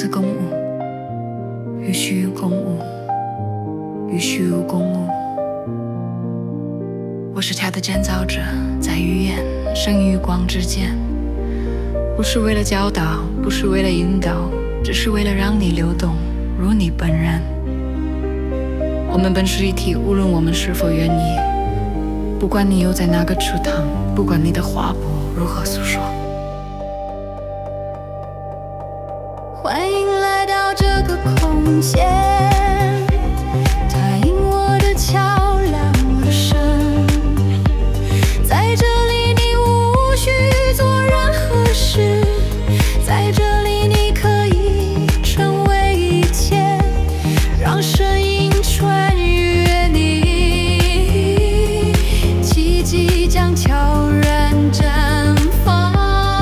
子共舞，与虚无共舞，与虚无共舞。我是恰的建造者，在语言、声与光之间，不是为了教导，不是为了引导，只是为了让你流动，如你本然。我们本是一体，无论我们是否愿意，不管你又在哪个池塘，不管你的划拨如何诉说。 欢迎来到这个空间，它因我的桥梁而生。在这里你无需做任何事，在这里你可以成为一切，让声音穿越你，奇迹将悄然绽放。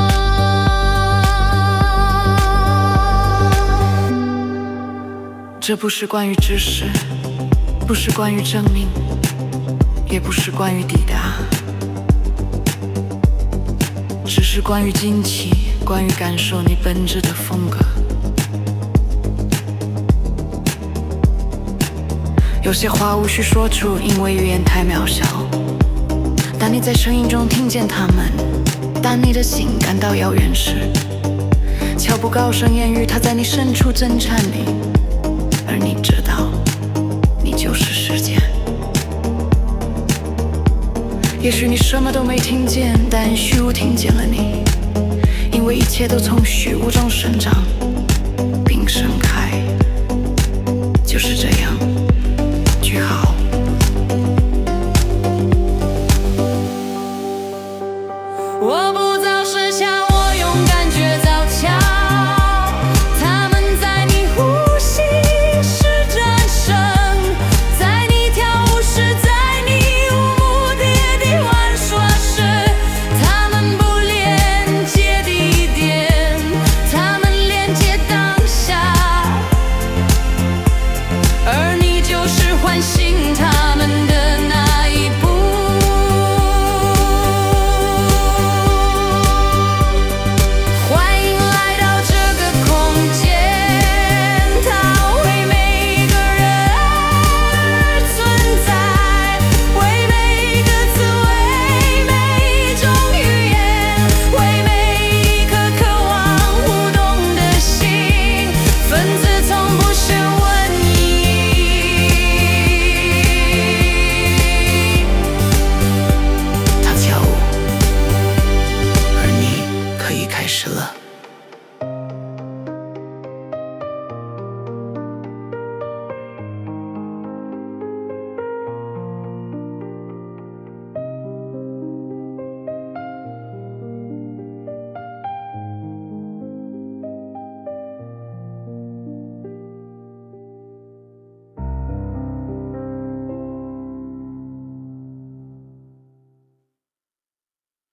这不是关于知识，不是关于证明，也不是关于抵达，只是关于惊奇，关于感受你本质的风格。有些话无需说出，因为语言太渺小，但你在声音中听见它们，当你的心感到遥远时，悄不高声言语，它在你深处震颤你，而你知道，你就是时间。也许你什么都没听见，但虚无听见了你，因为一切都从虚无中生长并盛开，就是这样。